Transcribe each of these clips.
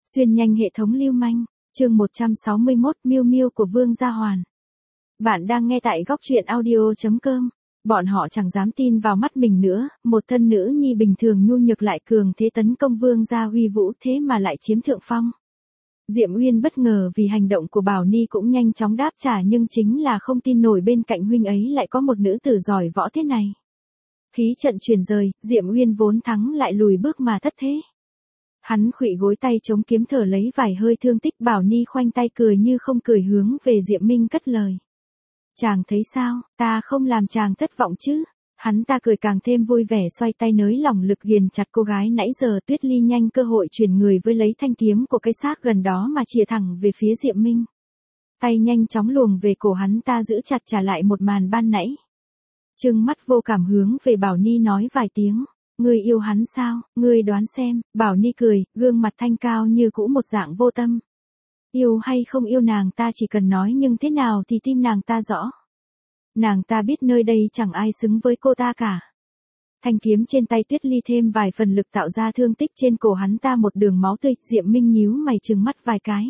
Xuyên nhanh hệ thống lưu manh, chương 161 Miêu Miêu của Vương Gia Hoàn. Bạn đang nghe tại góc truyện audio.com. Bọn họ chẳng dám tin vào mắt mình nữa, một thân nữ nhi bình thường nhu nhược lại cường thế tấn công Vương Gia huy vũ thế mà lại chiếm thượng phong. Diệm Uyên bất ngờ vì hành động của Bảo Ni cũng nhanh chóng đáp trả, nhưng chính là không tin nổi bên cạnh huynh ấy lại có một nữ tử giỏi võ thế này. Khí trận chuyển rời, Diệm Uyên vốn thắng lại lùi bước mà thất thế. Hắn khuỵu gối tay chống kiếm thở lấy vài hơi thương tích. Bảo Ni khoanh tay cười như không cười hướng về Diệm Minh cất lời. Chàng thấy sao, ta không làm chàng thất vọng chứ? Hắn ta cười càng thêm vui vẻ, xoay tay nới lỏng lực ghiền chặt cô gái nãy giờ. Tuyết Ly nhanh cơ hội chuyển người với lấy thanh kiếm của cái xác gần đó mà chìa thẳng về phía Diệm Minh. Tay nhanh chóng luồng về cổ hắn ta giữ chặt trả lại một màn ban nãy. Trừng mắt vô cảm hướng về Bảo Ni nói vài tiếng. Ngươi yêu hắn sao, ngươi đoán xem. Bảo Ni cười, gương mặt thanh cao như cũ một dạng vô tâm. Yêu hay không yêu nàng ta chỉ cần nói, nhưng thế nào thì tim nàng ta rõ. Nàng ta biết nơi đây chẳng ai xứng với cô ta cả. Thanh kiếm trên tay Tuyết Ly thêm vài phần lực tạo ra thương tích trên cổ hắn ta một đường máu tươi. Diệm Minh nhíu mày trừng mắt vài cái.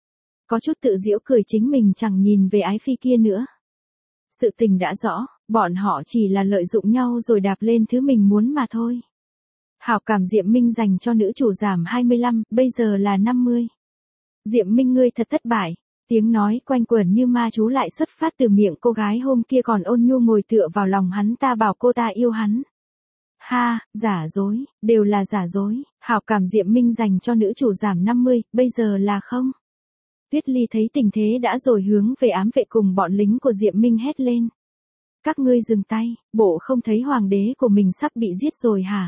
Có chút tự giễu cười chính mình chẳng nhìn về ái phi kia nữa. Sự tình đã rõ, bọn họ chỉ là lợi dụng nhau rồi đạp lên thứ mình muốn mà thôi. Hảo cảm Diệm Minh dành cho nữ chủ giảm 25, bây giờ là 50. Diệm Minh ngươi thật thất bại. Tiếng nói quanh quẩn như ma chú lại xuất phát từ miệng cô gái hôm kia còn ôn nhu ngồi tựa vào lòng hắn ta bảo cô ta yêu hắn. Ha, giả dối, đều là giả dối. Hảo cảm Diệm Minh dành cho nữ chủ giảm 50, bây giờ là không. Tuyết Ly thấy tình thế đã rồi hướng về ám vệ cùng bọn lính của Diệm Minh hét lên. Các ngươi dừng tay, bộ không thấy hoàng đế của mình sắp bị giết rồi hả?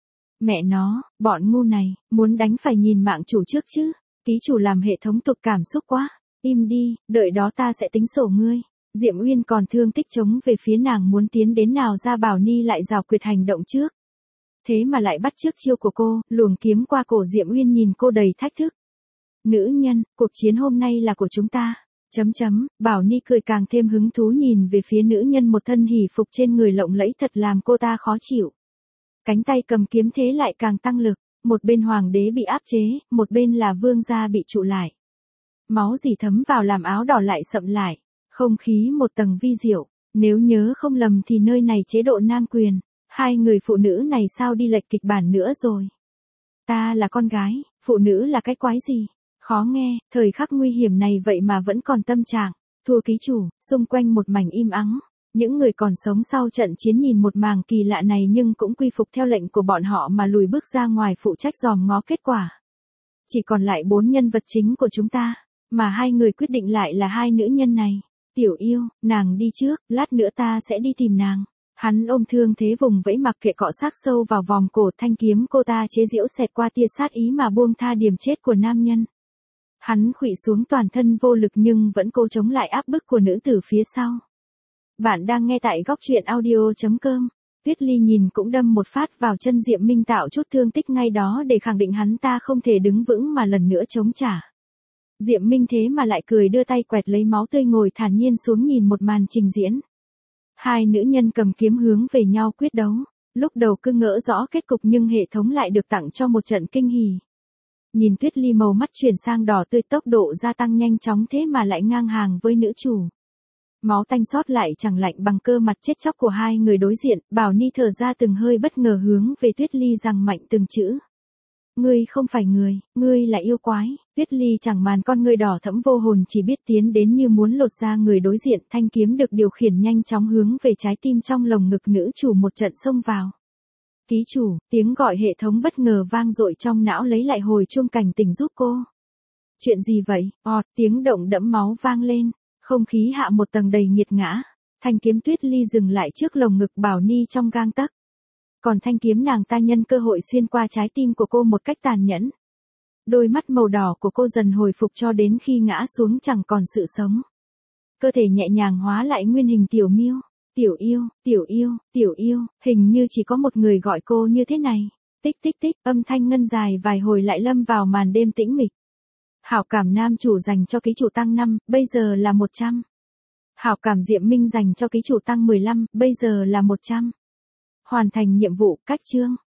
Mẹ nó, bọn ngu này, muốn đánh phải nhìn mạng chủ trước chứ. Ký chủ làm hệ thống tục cảm xúc quá. Im đi, đợi đó ta sẽ tính sổ ngươi. Diệm Uyên còn thương tích chống về phía nàng muốn tiến đến nào ra. Bảo Ni lại rào quyệt hành động trước. Thế mà lại bắt chước chiêu của cô, luồng kiếm qua cổ Diệm Uyên nhìn cô đầy thách thức. Nữ nhân, cuộc chiến hôm nay là của chúng ta. Bảo Ni cười càng thêm hứng thú nhìn về phía nữ nhân một thân hỉ phục trên người lộng lẫy thật làm cô ta khó chịu. Cánh tay cầm kiếm thế lại càng tăng lực, một bên hoàng đế bị áp chế, một bên là vương gia bị trụ lại. Máu dì thấm vào làm áo đỏ lại sậm lại, không khí một tầng vi diệu, nếu nhớ không lầm thì nơi này chế độ nam quyền, hai người phụ nữ này sao đi lệch kịch bản nữa rồi. Ta là con gái, phụ nữ là cái quái gì? Khó nghe, thời khắc nguy hiểm này vậy mà vẫn còn tâm trạng, thua ký chủ. Xung quanh một mảnh im ắng, những người còn sống sau trận chiến nhìn một màn kỳ lạ này nhưng cũng quy phục theo lệnh của bọn họ mà lùi bước ra ngoài phụ trách dòm ngó kết quả. Chỉ còn lại 4 nhân vật chính của chúng ta, mà hai người quyết định lại là hai nữ nhân này. Tiểu yêu, nàng đi trước, lát nữa ta sẽ đi tìm nàng. Hắn ôm thương thế vùng vẫy mặc kệ cọ sát sâu vào vòng cổ. Thanh kiếm cô ta chế giễu xẹt qua tia sát ý mà buông tha điểm chết của nam nhân. Hắn khuỵu xuống toàn thân vô lực nhưng vẫn cố chống lại áp bức của nữ tử phía sau. Bạn đang nghe tại góc truyện audio.com. Tuyết Ly nhìn cũng đâm một phát vào chân Diệm Minh tạo chút thương tích ngay đó để khẳng định hắn ta không thể đứng vững mà lần nữa chống trả. Diệm Minh thế mà lại cười đưa tay quẹt lấy máu tươi ngồi thản nhiên xuống nhìn một màn trình diễn. Hai nữ nhân cầm kiếm hướng về nhau quyết đấu. Lúc đầu cứ ngỡ rõ kết cục nhưng hệ thống lại được tặng cho một trận kinh hỉ. Nhìn Tuyết Ly màu mắt chuyển sang đỏ tươi, tốc độ gia tăng nhanh chóng thế mà lại ngang hàng với nữ chủ. Máu tanh sót lại chẳng lạnh bằng cơ mặt chết chóc của hai người đối diện. Bảo Ni thở ra từng hơi bất ngờ hướng về Tuyết Ly rằng mạnh từng chữ. Ngươi không phải người, ngươi là yêu quái. Tuyết Ly chẳng màn con ngươi đỏ thẫm vô hồn, chỉ biết tiến đến như muốn lột ra người đối diện. Thanh kiếm được điều khiển nhanh chóng hướng về trái tim trong lồng ngực nữ chủ một trận xông vào. Ký chủ, tiếng gọi hệ thống bất ngờ vang dội trong não lấy lại hồi chuông cảnh tỉnh giúp cô. Chuyện gì vậy? Tiếng động đẫm máu vang lên, không khí hạ một tầng đầy nghiệt ngã. Thanh kiếm Tuyết Ly dừng lại trước lồng ngực Bảo Ni trong gang tấc. Còn thanh kiếm nàng ta nhân cơ hội xuyên qua trái tim của cô một cách tàn nhẫn. Đôi mắt màu đỏ của cô dần hồi phục cho đến khi ngã xuống chẳng còn sự sống. Cơ thể nhẹ nhàng hóa lại nguyên hình tiểu miêu. Tiểu yêu, tiểu yêu, tiểu yêu, hình như chỉ có một người gọi cô như thế này. Tích tích tích, âm thanh ngân dài vài hồi lại lâm vào màn đêm tĩnh mịch. Hảo cảm nam chủ dành cho ký chủ tăng 5, bây giờ là 100. Hảo cảm Diệm Minh dành cho ký chủ tăng 15, bây giờ là 100. Hoàn thành nhiệm vụ, cách chương.